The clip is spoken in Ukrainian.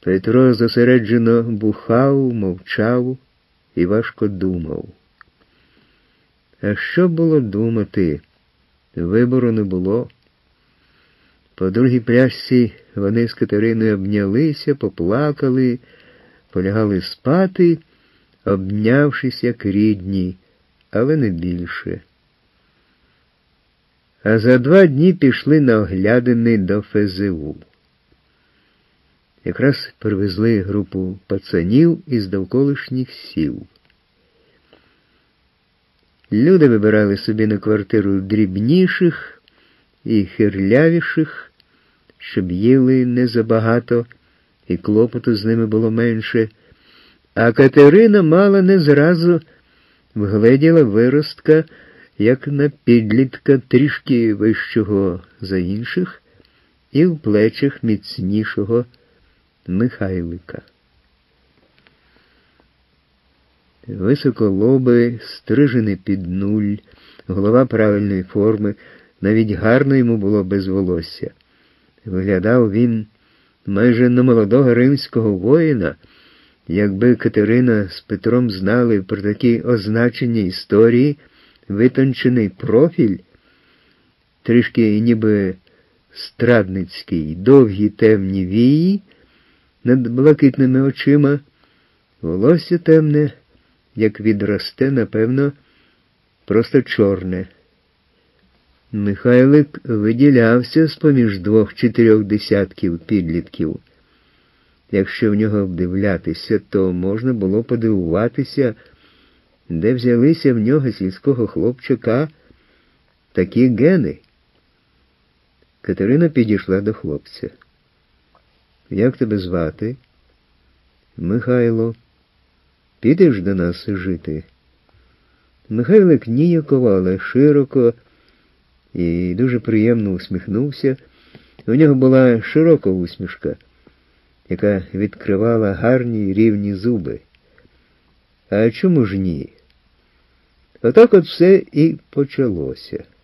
Петро зосереджено бухав, мовчав і важко думав. А що було думати? Вибору не було. По другій пляшці вони з Катериною обнялися, поплакали, полягали спати, обнявшись як рідні, але не більше. А за 2 дні пішли на оглядини до ФЗУ. Якраз привезли групу пацанів із довколишніх сіл. Люди вибирали собі на квартиру дрібніших і хирлявіших, щоб їли не забагато, і клопоту з ними було менше. А Катерина мало не зразу вгледіла виростка, як на підлітка трішки вищого за інших, і в плечах міцнішого Михайлика. Високолобий, стрижений під нуль, голова правильної форми, навіть гарно йому було без волосся. Виглядав він майже на молодого римського воїна. Якби Катерина з Петром знали про такі означення історії, витончений профіль, трішки ніби страдницький, довгі темні вії над блакитними очима, волосся темне, як відросте, напевно, просто чорне. Михайлик виділявся з-поміж 2 чи 3 десятків підлітків. Якщо в нього вдивлятися, то можна було подивуватися, де взялися в нього сільського хлопчака такі гени. Катерина підійшла до хлопця. «Як тебе звати?» «Михайло. Підеш до нас жити?» Михайлик ніяково, але широко і дуже приємно усміхнувся. У нього була широка усмішка, яка відкривала гарні рівні зуби. А чому ж ні? Отак от все і почалося.